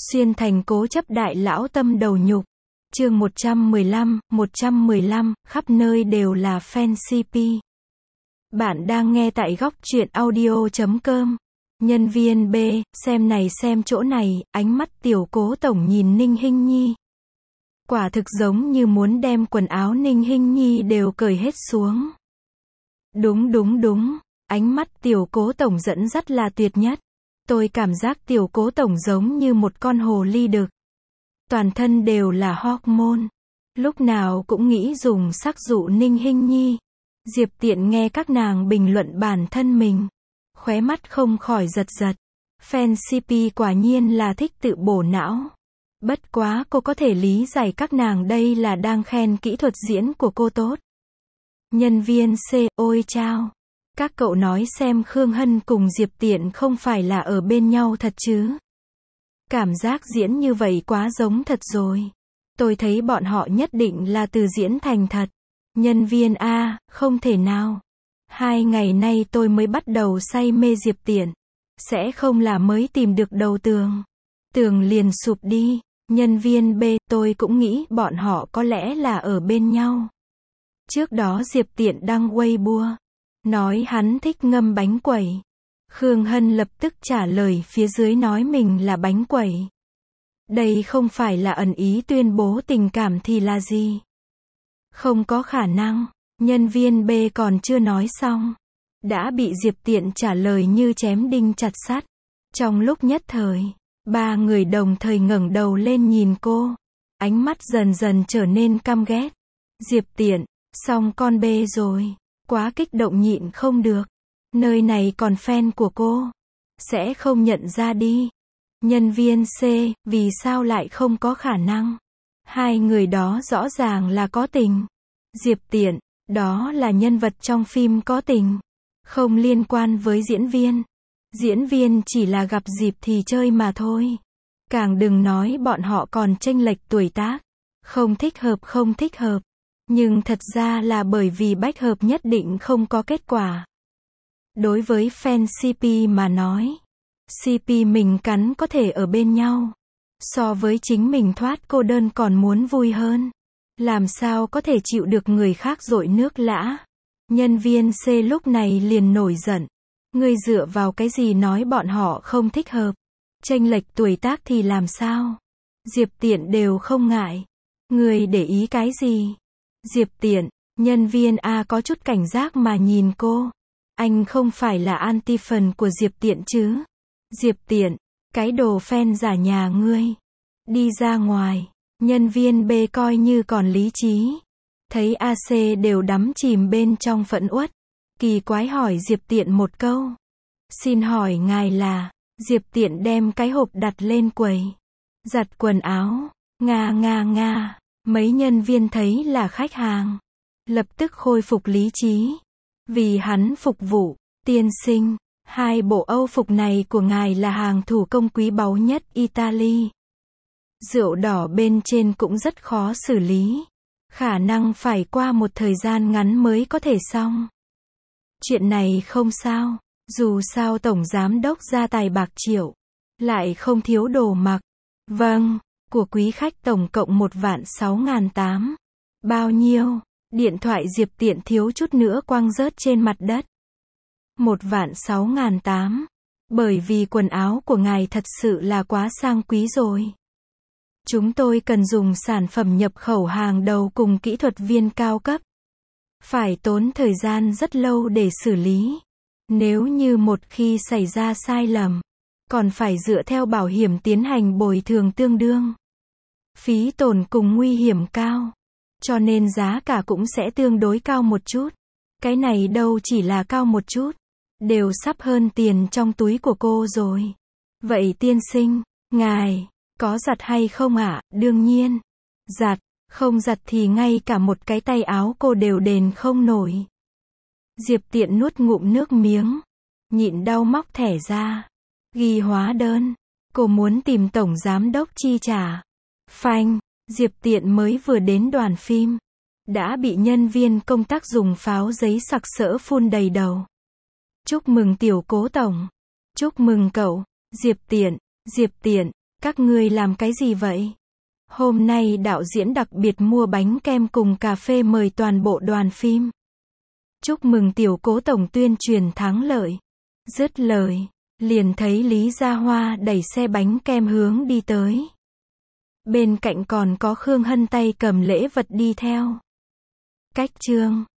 Xuyên thành cố chấp đại lão tâm đầu nhục. Chương 115, khắp nơi đều là fan CP. Bạn đang nghe tại góc truyện audio.com. Nhân viên B, xem này xem chỗ này, ánh mắt tiểu cố tổng nhìn Ninh Hinh Nhi. Quả thực giống như muốn đem quần áo Ninh Hinh Nhi đều cởi hết xuống. Đúng, ánh mắt tiểu cố tổng dẫn dắt là tuyệt nhất. Tôi cảm giác tiểu cố tổng giống như một con hồ ly đực. Toàn thân đều là hormone. Lúc nào cũng nghĩ dùng sắc dụ Ninh Hinh Nhi. Diệp Tiện nghe các nàng bình luận bản thân mình. Khóe mắt không khỏi giật. Fan CP quả nhiên là thích tự bổ não. Bất quá cô có thể lý giải các nàng đây là đang khen kỹ thuật diễn của cô tốt. Nhân viên C, ôi chao. Các cậu nói xem Khương Hân cùng Diệp Tiện không phải là ở bên nhau thật chứ? Cảm giác diễn như vậy quá giống thật rồi. Tôi thấy bọn họ nhất định là từ diễn thành thật. Nhân viên A, không thể nào. 2 ngày nay tôi mới bắt đầu say mê Diệp Tiện. Sẽ không là mới tìm được đầu tường. Tường liền sụp đi. Nhân viên B, tôi cũng nghĩ bọn họ có lẽ là ở bên nhau. Trước đó Diệp Tiện đăng Weibo. Nói hắn thích ngâm bánh quẩy. Khương Hân lập tức trả lời phía dưới nói mình là bánh quẩy. Đây không phải là ẩn ý tuyên bố tình cảm thì là gì? Không có khả năng. Nhân viên B còn chưa nói xong. Đã bị Diệp Tiện trả lời như chém đinh chặt sắt. Trong lúc nhất thời, 3 người đồng thời ngẩng đầu lên nhìn cô. Ánh mắt dần dần trở nên căm ghét. Diệp Tiện, xong con B rồi. Quá kích động nhịn không được. Nơi này còn fan của cô. Sẽ không nhận ra đi. Nhân viên C, vì sao lại không có khả năng? 2 người đó rõ ràng là có tình. Diệp Tiện, đó là nhân vật trong phim có tình. Không liên quan với diễn viên. Diễn viên chỉ là gặp dịp thì chơi mà thôi. Càng đừng nói bọn họ còn chênh lệch tuổi tác. Không thích hợp. Nhưng thật ra là bởi vì bách hợp nhất định không có kết quả. Đối với fan CP mà nói, CP mình cắn có thể ở bên nhau. So với chính mình thoát cô đơn còn muốn vui hơn. Làm sao có thể chịu được người khác dội nước lã. Nhân viên C lúc này liền nổi giận. Ngươi dựa vào cái gì nói bọn họ không thích hợp? Chênh lệch tuổi tác thì làm sao? Diệp Tiện đều không ngại. Ngươi để ý cái gì? Diệp Tiện, nhân viên A có chút cảnh giác mà nhìn cô. Anh không phải là anti-fan của Diệp Tiện chứ? Diệp Tiện, cái đồ fan giả nhà ngươi. Đi ra ngoài. Nhân viên B coi như còn lý trí. Thấy AC đều đắm chìm bên trong phẫn uất. Kỳ quái hỏi Diệp Tiện một câu. Xin hỏi ngài là? Diệp Tiện đem cái hộp đặt lên quầy. Giặt quần áo. Nga. Mấy nhân viên thấy là khách hàng. Lập tức khôi phục lý trí. Vì hắn phục vụ. Tiên sinh, 2 bộ Âu phục này của ngài là hàng thủ công quý báu nhất Italy. Rượu đỏ bên trên cũng rất khó xử lý. Khả năng phải qua một thời gian ngắn mới có thể xong. Chuyện này không sao. Dù sao tổng giám đốc ra tài bạc triệu. Lại không thiếu đồ mặc. Vâng. Của quý khách tổng cộng 1.600.000. Bao nhiêu? Điện thoại Diệp Tiện thiếu chút nữa quăng rớt trên mặt đất. 1.600.000. Bởi vì quần áo của ngài thật sự là quá sang quý rồi. Chúng tôi cần dùng sản phẩm nhập khẩu hàng đầu cùng kỹ thuật viên cao cấp. Phải tốn thời gian rất lâu để xử lý. Nếu như một khi xảy ra sai lầm, còn phải dựa theo bảo hiểm tiến hành bồi thường tương đương. Phí tổn cùng nguy hiểm cao. Cho nên giá cả cũng sẽ tương đối cao một chút. Cái này đâu chỉ là cao một chút. Đều sắp hơn tiền trong túi của cô rồi. Vậy tiên sinh, ngài, có giặt hay không ạ? Đương nhiên. Giặt, không giặt thì ngay cả một cái tay áo cô đều đền không nổi. Diệp Tiện nuốt ngụm nước miếng. Nhịn đau móc thẻ ra. Ghi hóa đơn. Cô muốn tìm tổng giám đốc chi trả. Phanh, Diệp Tiện mới vừa đến đoàn phim. Đã bị nhân viên công tác dùng pháo giấy sặc sỡ phun đầy đầu. Chúc mừng tiểu cố tổng. Chúc mừng cậu. Diệp Tiện, Các ngươi làm cái gì vậy? Hôm nay đạo diễn đặc biệt mua bánh kem cùng cà phê mời toàn bộ đoàn phim. Chúc mừng tiểu cố tổng tuyên truyền thắng lợi. Dứt lời, liền thấy Lý Gia Hoa đẩy xe bánh kem hướng đi tới. Bên cạnh còn có Khương Hân tay cầm lễ vật đi theo. Cách chương